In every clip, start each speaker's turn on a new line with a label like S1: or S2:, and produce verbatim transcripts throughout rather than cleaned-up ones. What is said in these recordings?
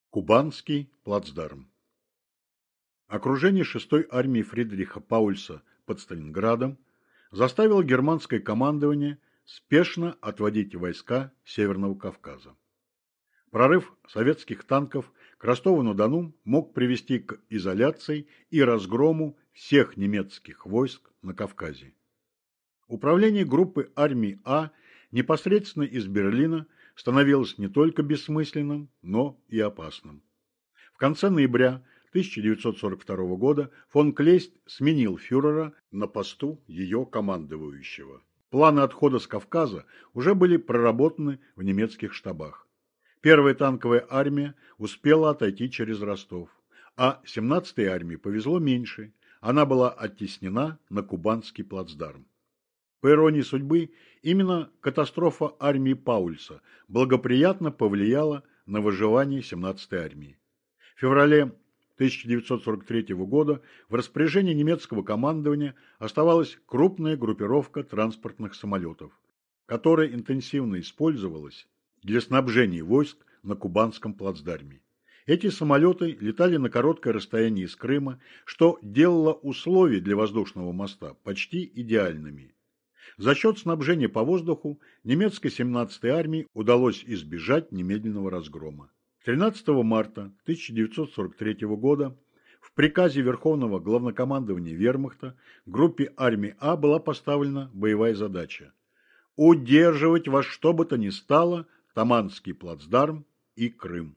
S1: Кубанский плацдарм. Окружение шестой армии Фридриха Паульса под Сталинградом заставило германское командование спешно отводить войска Северного Кавказа. Прорыв советских танков к Ростову-на-Дону мог привести к изоляции и разгрому всех немецких войск на Кавказе. Управление группы армий А непосредственно из Берлина становилось не только бессмысленным, но и опасным. В конце ноября тысяча девятьсот сорок второго года фон Клейст сменил фюрера на посту ее командующего. Планы отхода с Кавказа уже были проработаны в немецких штабах. Первая танковая армия успела отойти через Ростов, а семнадцатой армии повезло меньше, она была оттеснена на Кубанский плацдарм. По иронии судьбы, именно катастрофа армии Паульса благоприятно повлияла на выживание семнадцатой армии. В феврале тысяча девятьсот сорок третьего года в распоряжении немецкого командования оставалась крупная группировка транспортных самолетов, которая интенсивно использовалась для снабжения войск на Кубанском плацдарме. Эти самолеты летали на короткое расстояние из Крыма, что делало условия для воздушного моста почти идеальными. За счет снабжения по воздуху немецкой семнадцатой армии удалось избежать немедленного разгрома. тринадцатого марта тысяча девятьсот сорок третьего года в приказе Верховного Главнокомандования Вермахта группе армии А была поставлена боевая задача – удерживать во что бы то ни стало Таманский плацдарм и Крым.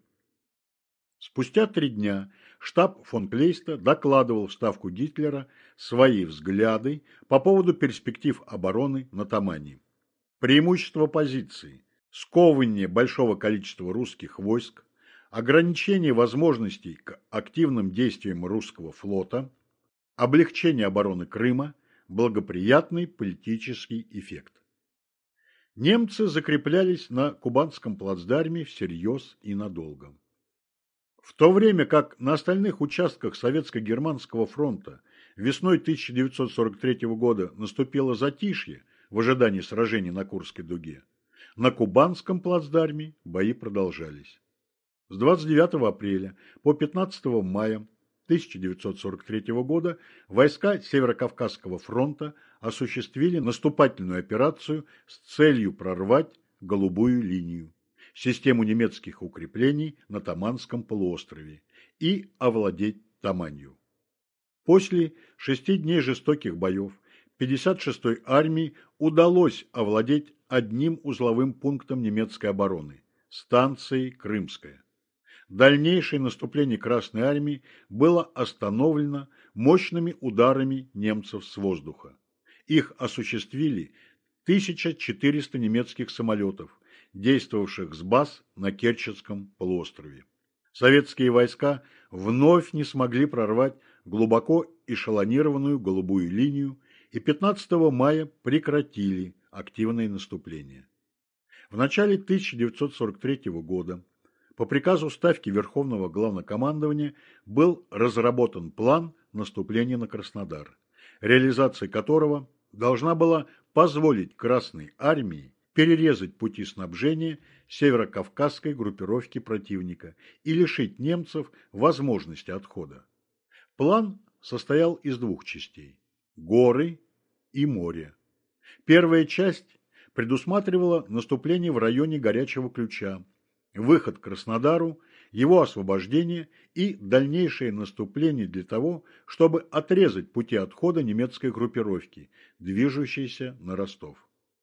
S1: Спустя три дня штаб фон Клейста докладывал в Ставку Гитлера свои взгляды по поводу перспектив обороны на Тамане. Преимущество позиции, сковывание большого количества русских войск, ограничение возможностей к активным действиям русского флота, облегчение обороны Крыма, благоприятный политический эффект. Немцы закреплялись на Кубанском плацдарме всерьез и надолго. В то время как на остальных участках Советско-Германского фронта весной тысяча девятьсот сорок третьего года наступило затишье в ожидании сражений на Курской дуге, на Кубанском плацдарме бои продолжались. С двадцать девятого апреля по пятнадцатого мая тысяча девятьсот сорок третьего года войска Северо-Кавказского фронта осуществили наступательную операцию с целью прорвать Голубую линию, систему немецких укреплений на Таманском полуострове, и овладеть Таманью. После шести дней жестоких боев пятьдесят шестой армии удалось овладеть одним узловым пунктом немецкой обороны – станцией Крымская. Дальнейшее наступление Красной армии было остановлено мощными ударами немцев с воздуха. Их осуществили тысяча четыреста немецких самолетов, действовавших с баз на Керченском полуострове. Советские войска вновь не смогли прорвать глубоко эшелонированную Голубую линию и пятнадцатого мая прекратили активное наступление. В начале тысяча девятьсот сорок третьего года по приказу Ставки Верховного Главнокомандования был разработан план наступления на Краснодар, реализация которого должна была позволить Красной армии перерезать пути снабжения северокавказской группировки противника и лишить немцев возможности отхода. План состоял из двух частей – горы и море. Первая часть предусматривала наступление в районе Горячего Ключа, выход к Краснодару, его освобождение и дальнейшее наступление для того, чтобы отрезать пути отхода немецкой группировки, движущейся на Ростов.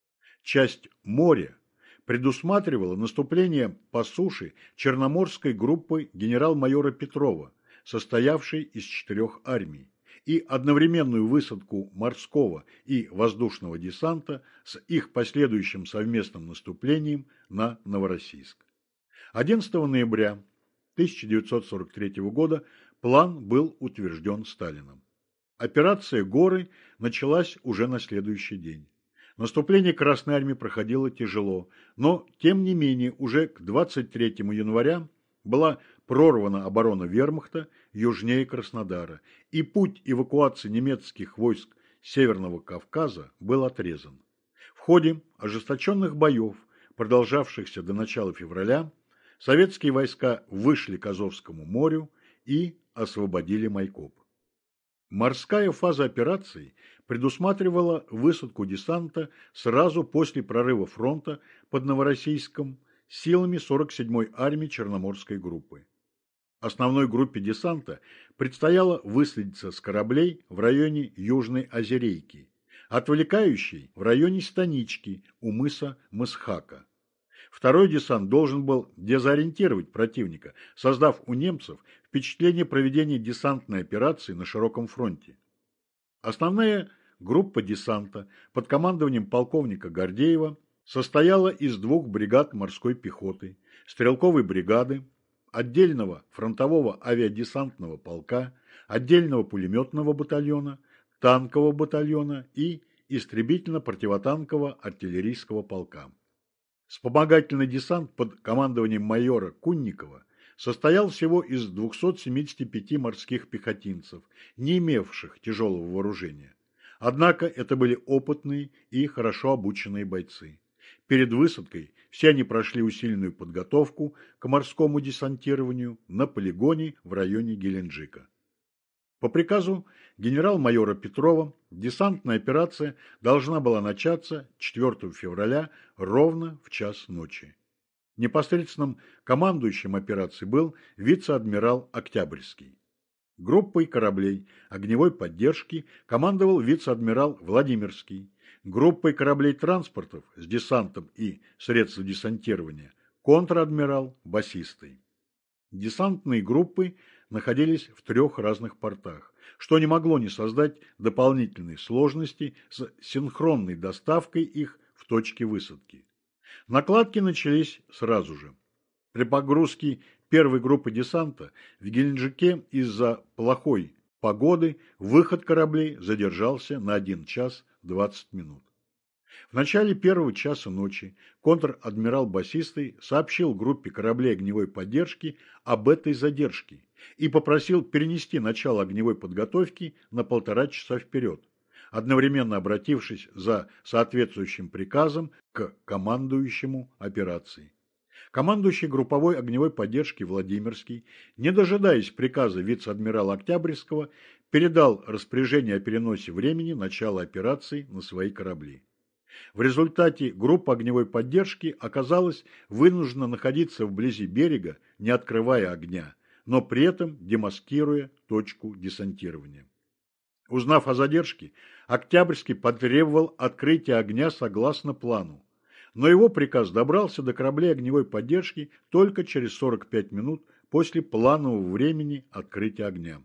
S1: Часть моря предусматривала наступление по суше Черноморской группы генерал-майора Петрова, состоявшей из четырех армий, и одновременную высадку морского и воздушного десанта с их последующим совместным наступлением на Новороссийск. одиннадцатого ноября тысяча девятьсот сорок третьего года план был утвержден Сталином. Операция «Горы» началась уже на следующий день. Наступление Красной армии проходило тяжело, но, тем не менее, уже к двадцать третьему января была прорвана оборона Вермахта южнее Краснодара, и путь эвакуации немецких войск Северного Кавказа был отрезан. В ходе ожесточенных боев, продолжавшихся до начала февраля, советские войска вышли к Азовскому морю и освободили Майкоп. Морская фаза операции предусматривала высадку десанта сразу после прорыва фронта под Новороссийском силами сорок седьмой армии Черноморской группы. Основной группе десанта предстояло высадиться с кораблей в районе Южной Озерейки, отвлекающей в районе Станички у мыса Мысхака. Второй десант должен был дезориентировать противника, создав у немцев впечатление проведения десантной операции на широком фронте. Основная группа десанта под командованием полковника Гордеева состояла из двух бригад морской пехоты, стрелковой бригады, отдельного фронтового авиадесантного полка, отдельного пулеметного батальона, танкового батальона и истребительно-противотанкового артиллерийского полка. Вспомогательный десант под командованием майора Кунникова состоял всего из двухсот семидесяти пяти морских пехотинцев, не имевших тяжелого вооружения. Однако это были опытные и хорошо обученные бойцы. Перед высадкой все они прошли усиленную подготовку к морскому десантированию на полигоне в районе Геленджика. По приказу генерал-майора Петрова десантная операция должна была начаться четвёртого февраля ровно в час ночи. Непосредственным командующим операцией был вице-адмирал Октябрьский. Группой кораблей огневой поддержки командовал вице-адмирал Владимирский. Группой кораблей-транспортов с десантом и средств десантирования контр-адмирал Басистый. Десантные группы находились в трех разных портах, что не могло не создать дополнительной сложности с синхронной доставкой их в точке высадки. Накладки начались сразу же. При погрузке первой группы десанта в Геленджике из-за плохой погоды выход кораблей задержался на один час двадцать минут. В начале первого часа ночи контр-адмирал Басистый сообщил группе кораблей огневой поддержки об этой задержке и попросил перенести начало огневой подготовки на полтора часа вперед, одновременно обратившись за соответствующим приказом к командующему операцией. Командующий групповой огневой поддержки Владимирский, не дожидаясь приказа вице-адмирала Октябрьского, передал распоряжение о переносе времени начала операции на свои корабли. В результате группа огневой поддержки оказалась вынуждена находиться вблизи берега, не открывая огня, но при этом демаскируя точку десантирования. Узнав о задержке, Октябрьский потребовал открытия огня согласно плану, но его приказ добрался до кораблей огневой поддержки только через сорок пять минут после планового времени открытия огня.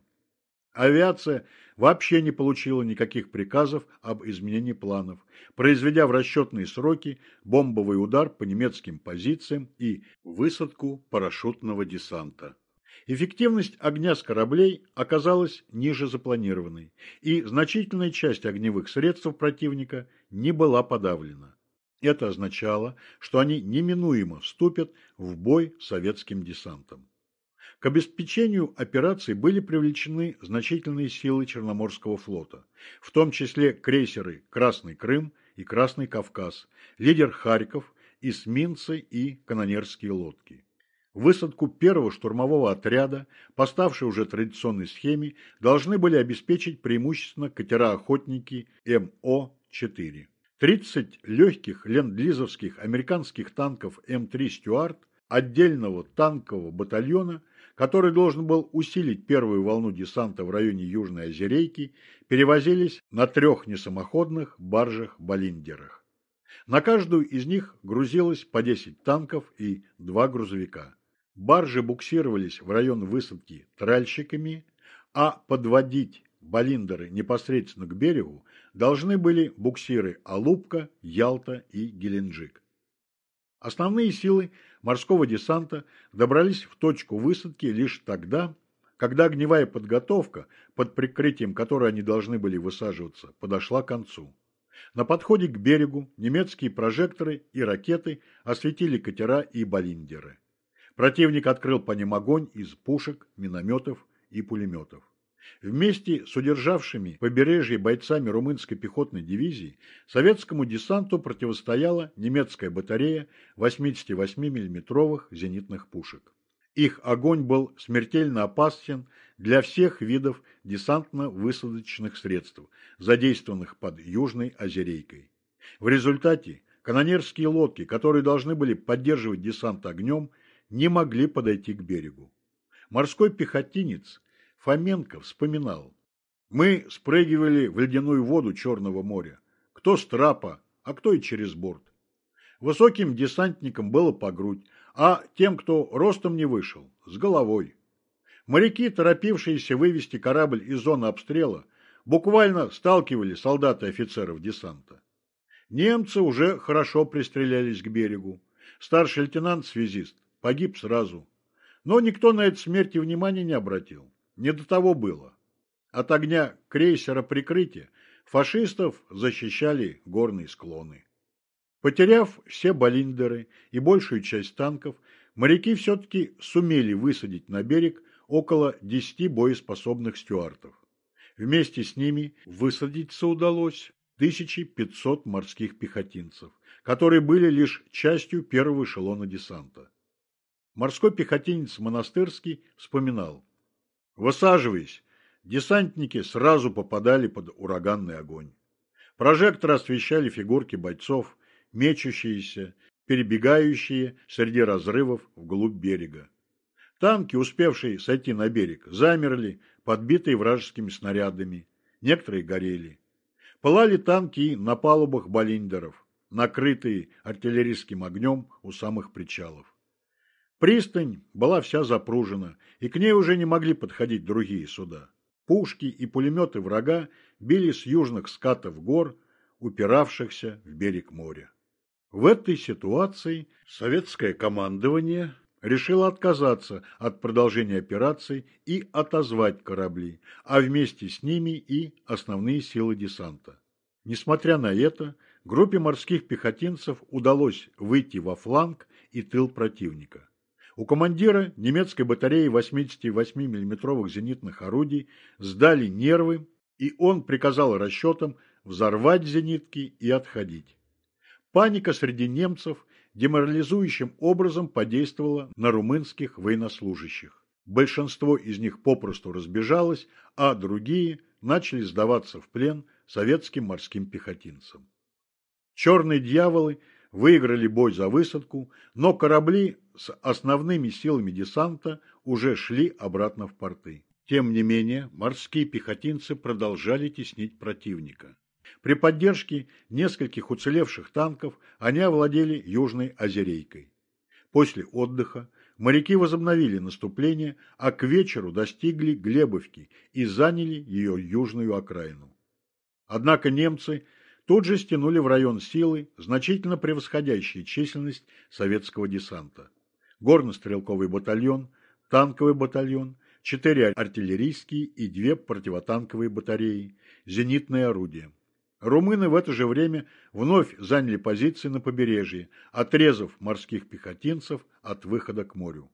S1: Авиация вообще не получила никаких приказов об изменении планов, произведя в расчетные сроки бомбовый удар по немецким позициям и высадку парашютного десанта. Эффективность огня с кораблей оказалась ниже запланированной, и значительная часть огневых средств противника не была подавлена. Это означало, что они неминуемо вступят в бой с советским десантом. К обеспечению операции были привлечены значительные силы Черноморского флота, в том числе крейсеры «Красный Крым» и «Красный Кавказ», «Лидер Харьков», эсминцы и канонерские лодки. Высадку первого штурмового отряда, по ставшей уже традиционной схеме, должны были обеспечить преимущественно катера-охотники эм о четыре. тридцать легких ленд-лизовских американских танков эм три «Стюарт» отдельного танкового батальона, который должен был усилить первую волну десанта в районе Южной Озерейки, перевозились на трех несамоходных баржах-баллиндерах. На каждую из них грузилось по десять танков и два грузовика. Баржи буксировались в район высадки тральщиками, а подводить баллиндеры непосредственно к берегу должны были буксиры Алупка, Ялта и Геленджик. Основные силы морского десанта добрались в точку высадки лишь тогда, когда огневая подготовка, под прикрытием которой они должны были высаживаться, подошла к концу. На подходе к берегу немецкие прожекторы и ракеты осветили катера и баллиндеры. Противник открыл по ним огонь из пушек, минометов и пулеметов. Вместе с удержавшими побережье бойцами румынской пехотной дивизии советскому десанту противостояла немецкая батарея восьмидесятивосьмимиллиметровых зенитных пушек. Их огонь был смертельно опасен для всех видов десантно-высадочных средств, задействованных под Южной Озерейкой. В результате канонерские лодки, которые должны были поддерживать десант огнем, не могли подойти к берегу. Морской пехотинец Фоменко вспоминал: «Мы спрыгивали в ледяную воду Черного моря, кто с трапа, а кто и через борт. Высоким десантникам было по грудь, а тем, кто ростом не вышел, с головой. Моряки, торопившиеся вывести корабль из зоны обстрела, буквально сталкивали солдат и офицеров десанта. Немцы уже хорошо пристрелялись к берегу. Старший лейтенант-связист погиб сразу. Но никто на эту смерть внимания не обратил. Не до того было. От огня крейсера прикрытия фашистов защищали горные склоны». Потеряв все баллиндеры и большую часть танков, моряки все-таки сумели высадить на берег около десяти боеспособных стюартов. Вместе с ними высадиться удалось тысяча пятьсот морских пехотинцев, которые были лишь частью первого эшелона десанта. Морской пехотинец Монастырский вспоминал: «Высаживаясь, десантники сразу попадали под ураганный огонь. Прожекторы освещали фигурки бойцов, мечущиеся, перебегающие среди разрывов вглубь берега. Танки, успевшие сойти на берег, замерли, подбитые вражескими снарядами, некоторые горели. Пылали танки и на палубах баллиндеров, накрытые артиллерийским огнем у самых причалов. Пристань была вся запружена, и к ней уже не могли подходить другие суда. Пушки и пулеметы врага били с южных скатов гор, упиравшихся в берег моря». В этой ситуации советское командование решило отказаться от продолжения операций и отозвать корабли, а вместе с ними и основные силы десанта. Несмотря на это, группе морских пехотинцев удалось выйти во фланг и тыл противника. У командира немецкой батареи восьмидесятивосьмимиллиметровых зенитных орудий сдали нервы, и он приказал расчетам взорвать зенитки и отходить. Паника среди немцев деморализующим образом подействовала на румынских военнослужащих. Большинство из них попросту разбежалось, а другие начали сдаваться в плен советским морским пехотинцам. Черные дьяволы выиграли бой за высадку, но корабли с основными силами десанта уже шли обратно в порты. Тем не менее, морские пехотинцы продолжали теснить противника. При поддержке нескольких уцелевших танков они овладели Южной Озерейкой. После отдыха моряки возобновили наступление, а к вечеру достигли Глебовки и заняли ее южную окраину. Однако немцы тут же стянули в район силы, значительно превосходящие численность советского десанта. Горно-стрелковый батальон, танковый батальон, четыре артиллерийские и две противотанковые батареи, зенитные орудия. Румыны в это же время вновь заняли позиции на побережье, отрезав морских пехотинцев от выхода к морю.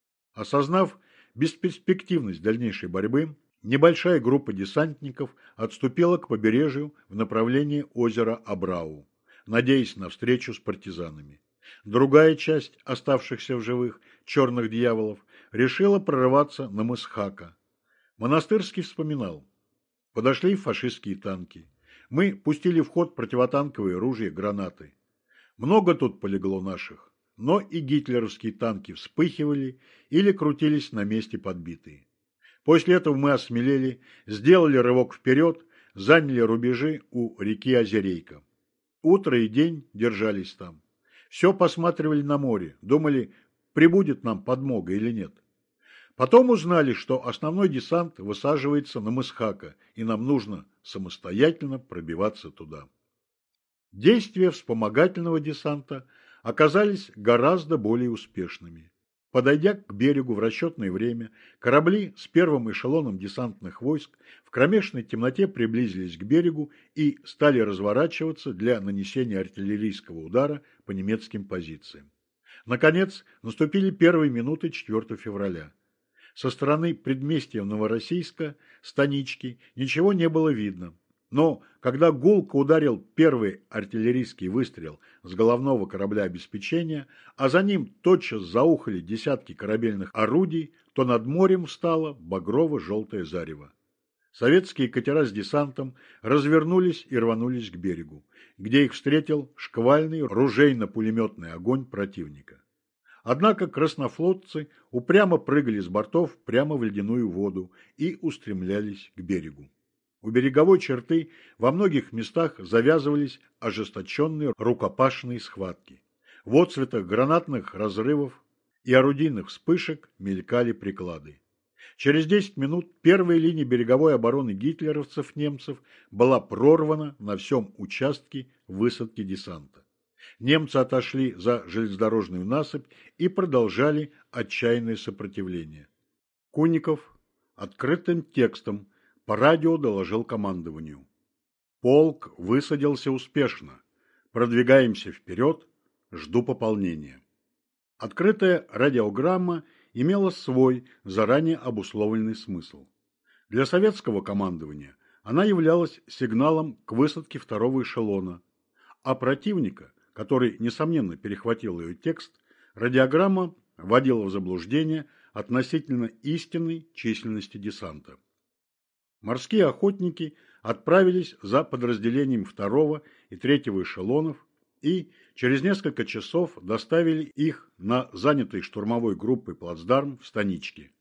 S1: Осознав бесперспективность дальнейшей борьбы, небольшая группа десантников отступила к побережью в направлении озера Абрау, надеясь на встречу с партизанами. Другая часть оставшихся в живых черных дьяволов решила прорываться на мыс Хака. Монастырский вспоминал: «Подошли фашистские танки. Мы пустили в ход противотанковые ружья, гранаты. Много тут полегло наших, но и гитлеровские танки вспыхивали или крутились на месте подбитые. После этого мы осмелели, сделали рывок вперед, заняли рубежи у реки Озерейка. Утро и день держались там. Все посматривали на море, думали, прибудет нам подмога или нет. Потом узнали, что основной десант высаживается на мыс Хака, и нам нужно самостоятельно пробиваться туда». Действия вспомогательного десанта оказались гораздо более успешными. Подойдя к берегу в расчетное время, корабли с первым эшелоном десантных войск в кромешной темноте приблизились к берегу и стали разворачиваться для нанесения артиллерийского удара по немецким позициям. Наконец, наступили первые минуты четвёртого февраля. Со стороны предместья Новороссийска, станички, ничего не было видно. Но когда гулко ударил первый артиллерийский выстрел с головного корабля обеспечения, а за ним тотчас заухали десятки корабельных орудий, то над морем встало багрово-желтое зарево. Советские катера с десантом развернулись и рванулись к берегу, где их встретил шквальный ружейно-пулеметный огонь противника. Однако краснофлотцы упрямо прыгали с бортов прямо в ледяную воду и устремлялись к берегу. У береговой черты во многих местах завязывались ожесточенные рукопашные схватки. В отцветах гранатных разрывов и орудийных вспышек мелькали приклады. Через десять минут первая линия береговой обороны гитлеровцев-немцев была прорвана на всем участке высадки десанта. Немцы отошли за железнодорожную насыпь и продолжали отчаянное сопротивление. Кунников открытым текстом по радио доложил командованию: «Полк высадился успешно. Продвигаемся вперед. Жду пополнения». Открытая радиограмма имела свой заранее обусловленный смысл. Для советского командования она являлась сигналом к высадке второго эшелона, а противника, который, несомненно, перехватил ее текст, радиограмма вводила в заблуждение относительно истинной численности десанта. Морские охотники отправились за подразделением второго и третьего эшелонов и через несколько часов доставили их на занятый штурмовой группой плацдарм в Станичке.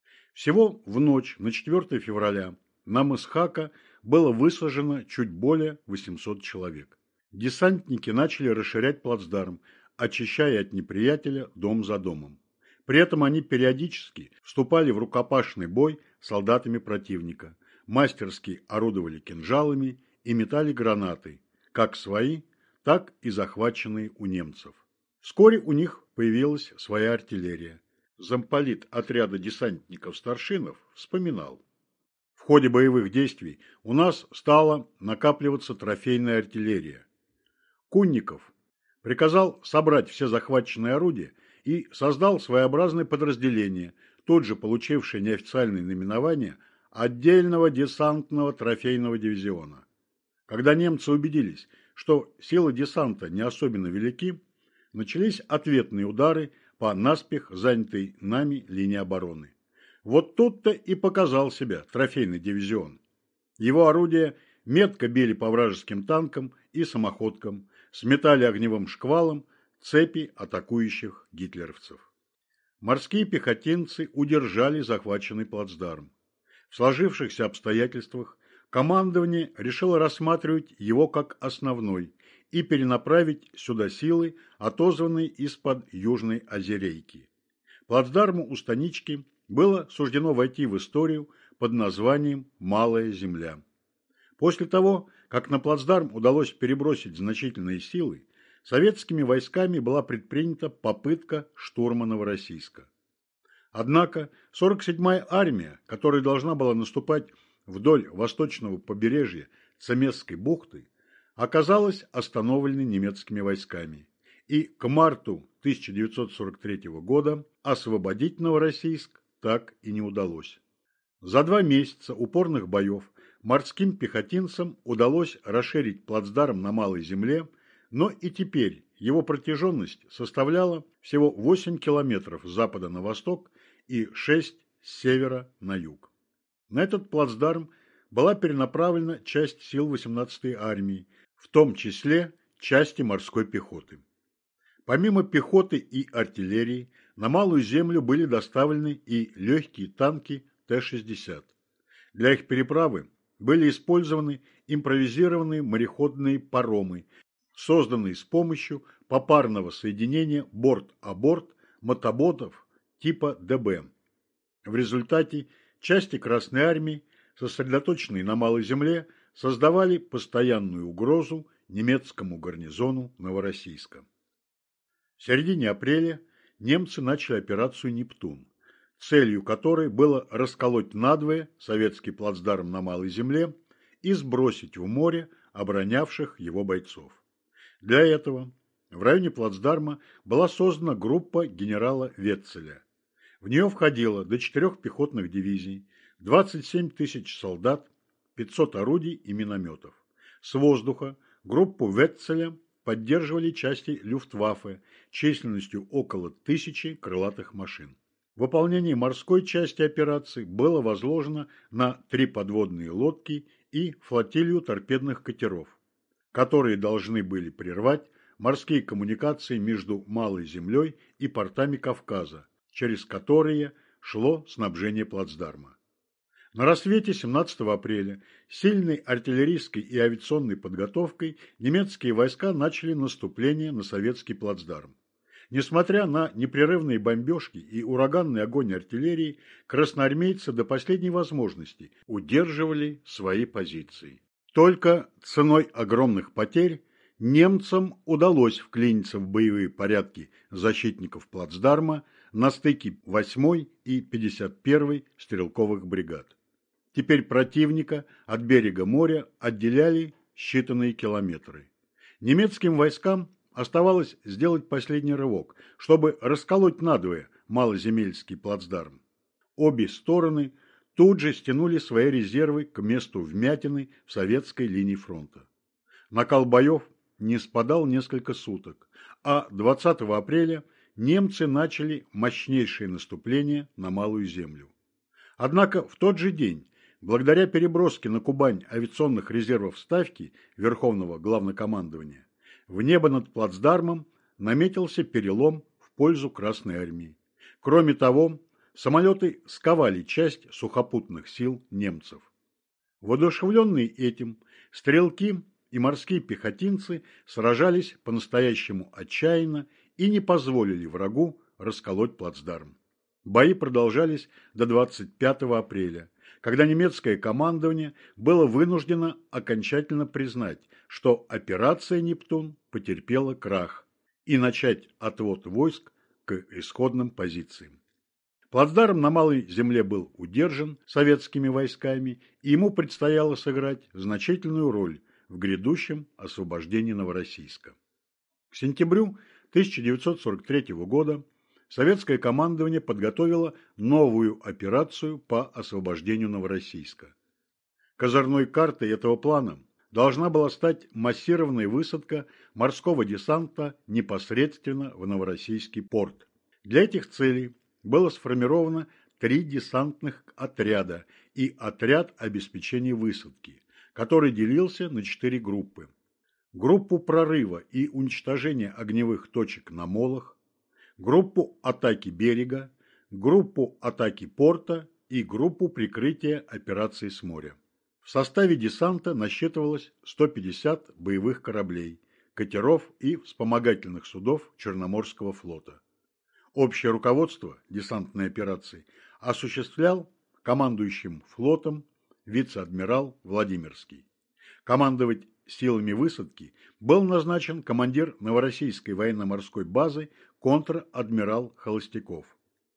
S1: Всего в ночь на четвёртое февраля на мыс Хака было высажено чуть более восьмисот человек. Десантники начали расширять плацдарм, очищая от неприятеля дом за домом. При этом они периодически вступали в рукопашный бой с солдатами противника, мастерски орудовали кинжалами и метали гранаты, как свои, так и захваченные у немцев. Вскоре у них появилась своя артиллерия. Замполит отряда десантников-старшинов вспоминал: «В ходе боевых действий у нас стала накапливаться трофейная артиллерия. Кунников приказал собрать все захваченные орудия и создал своеобразное подразделение, тут же получившее неофициальное наименование отдельного десантного трофейного дивизиона. Когда немцы убедились, что силы десанта не особенно велики, начались ответные удары по наспех занятой нами линии обороны. Вот тут-то и показал себя трофейный дивизион. Его орудия метко били по вражеским танкам и самоходкам, сметали огневым шквалом цепи атакующих гитлеровцев. Морские пехотинцы удержали захваченный плацдарм. В сложившихся обстоятельствах командование решило рассматривать его как основной и перенаправить сюда силы, отозванные из-под Южной Озерейки. Плацдарму у Станички было суждено войти в историю под названием «Малая земля». После того, как на плацдарм удалось перебросить значительные силы, советскими войсками была предпринята попытка штурма Новороссийска. Однако сорок седьмая армия, которая должна была наступать вдоль восточного побережья Цемесской бухты, оказалась остановленной немецкими войсками, и к марту тысяча девятьсот сорок третьего года освободить Новороссийск так и не удалось. За два месяца упорных боев морским пехотинцам удалось расширить плацдарм на Малой земле, но и теперь его протяженность составляла всего восемь километров с запада на восток и шесть с севера на юг. На этот плацдарм была перенаправлена часть сил восемнадцатой армии, в том числе части морской пехоты. Помимо пехоты и артиллерии, на Малую землю были доставлены и легкие танки Т шестьдесят. Для их переправы были использованы импровизированные мореходные паромы, созданные с помощью попарного соединения борт-а-борт мотоботов типа Д Б. В результате части Красной армии, сосредоточенные на Малой земле, создавали постоянную угрозу немецкому гарнизону Новороссийска. В середине апреля немцы начали операцию «Нептун», целью которой было расколоть надвое советский плацдарм на Малой земле и сбросить в море оборонявших его бойцов. Для этого в районе плацдарма была создана группа генерала Ветцеля. В нее входило до четырех пехотных дивизий, двадцать семь тысяч солдат, пятьсот орудий и минометов. С воздуха группу Ветцеля поддерживали части Люфтваффе численностью около тысячи крылатых машин. Выполнение морской части операции было возложено на три подводные лодки и флотилию торпедных катеров, которые должны были прервать морские коммуникации между Малой землей и портами Кавказа, через которые шло снабжение плацдарма. На рассвете семнадцатого апреля сильной артиллерийской и авиационной подготовкой немецкие войска начали наступление на советский плацдарм. Несмотря на непрерывные бомбежки и ураганный огонь артиллерии, красноармейцы до последней возможности удерживали свои позиции. Только ценой огромных потерь немцам удалось вклиниться в боевые порядки защитников плацдарма на стыке восьмой и пятьдесят первой стрелковых бригад. Теперь противника от берега моря отделяли считанные километры. Немецким войскам оставалось сделать последний рывок, чтобы расколоть надвое малоземельский плацдарм. Обе стороны тут же стянули свои резервы к месту вмятины в советской линии фронта. Накал боев не спадал несколько суток, а двадцатого апреля немцы начали мощнейшее наступление на Малую землю. Однако в тот же день, благодаря переброске на Кубань авиационных резервов Ставки Верховного Главнокомандования, в небо над плацдармом наметился перелом в пользу Красной Армии. Кроме того, самолеты сковали часть сухопутных сил немцев. Воодушевленные этим, стрелки и морские пехотинцы сражались по-настоящему отчаянно и не позволили врагу расколоть плацдарм. Бои продолжались до двадцать пятого апреля, когда немецкое командование было вынуждено окончательно признать, что операция «Нептун» потерпела крах, и начать отвод войск к исходным позициям. Плацдарм на Малой земле был удержан советскими войсками, и ему предстояло сыграть значительную роль в грядущем освобождении Новороссийска. К сентябрю тысяча девятьсот сорок третьего года советское командование подготовило новую операцию по освобождению Новороссийска. Козырной картой этого плана должна была стать массированная высадка морского десанта непосредственно в Новороссийский порт. Для этих целей было сформировано три десантных отряда и отряд обеспечения высадки, который делился на четыре группы. Группу прорыва и уничтожения огневых точек на молах, группу атаки берега, группу атаки порта и группу прикрытия операций с моря. В составе десанта насчитывалось сто пятьдесят боевых кораблей, катеров и вспомогательных судов Черноморского флота. Общее руководство десантной операции осуществлял командующим флотом вице-адмирал Владимирский. Командовать силами высадки был назначен командир Новороссийской военно-морской базы контр-адмирал Холостяков.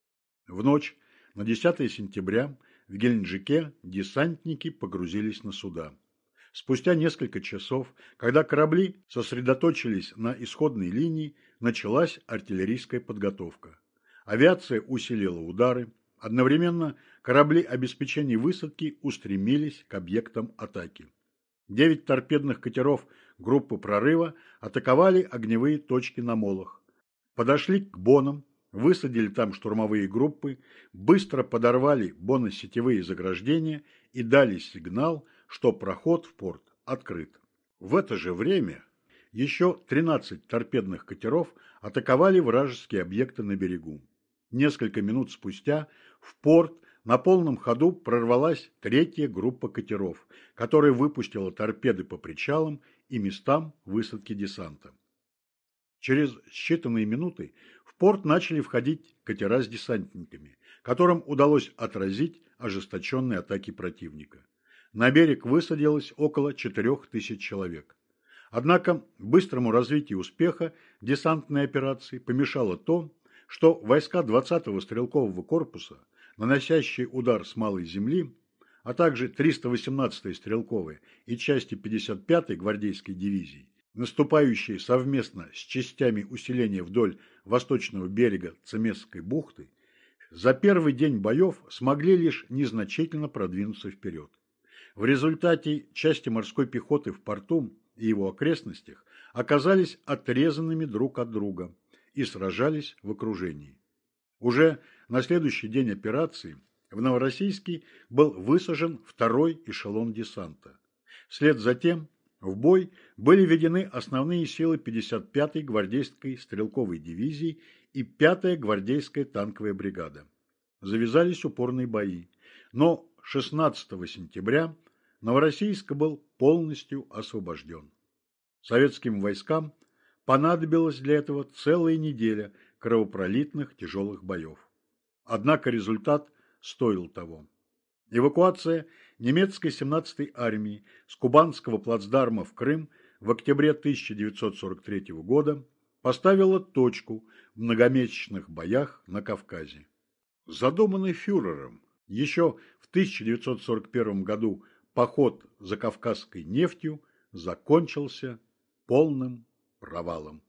S1: В ночь на десятое сентября в Геленджике десантники погрузились на суда. Спустя несколько часов, когда корабли сосредоточились на исходной линии, началась артиллерийская подготовка. Авиация усилила удары. Одновременно корабли обеспечения высадки устремились к объектам атаки. Девять торпедных катеров группы прорыва атаковали огневые точки на молах. Подошли к бонам, высадили там штурмовые группы, быстро подорвали бонно-сетевые заграждения и дали сигнал, что проход в порт открыт. В это же время еще тринадцать торпедных катеров атаковали вражеские объекты на берегу. Несколько минут спустя в порт на полном ходу прорвалась третья группа катеров, которая выпустила торпеды по причалам и местам высадки десанта. Через считанные минуты в порт начали входить катера с десантниками, которым удалось отразить ожесточенные атаки противника. На берег высадилось около четырех тысяч человек. Однако быстрому развитию успеха десантной операции помешало то, что войска двадцатого стрелкового корпуса, наносящие удар с Малой земли, а также триста восемнадцатая стрелковая и части пятьдесят пятой гвардейской дивизии, наступающие совместно с частями усиления вдоль восточного берега Цемесской бухты, За первый день боев смогли лишь незначительно продвинуться вперед. В результате части морской пехоты в порту и его окрестностях оказались отрезанными друг от друга и сражались в окружении. Уже на следующий день операции в Новороссийске был высажен второй эшелон десанта. Вслед за тем в бой были введены основные силы пятьдесят пятой гвардейской стрелковой дивизии и пятая гвардейская танковая бригада. Завязались упорные бои, но шестнадцатого сентября Новороссийск был полностью освобожден. Советским войскам понадобилась для этого целая неделя кровопролитных тяжелых боев. Однако результат стоил того. Эвакуация немецкой семнадцатой армии с Кубанского плацдарма в Крым в октябре тысяча девятьсот сорок третьего года поставила точку в многомесячных боях на Кавказе. Задуманный фюрером еще в тысяча девятьсот сорок первом году поход за кавказской нефтью закончился полным провалом.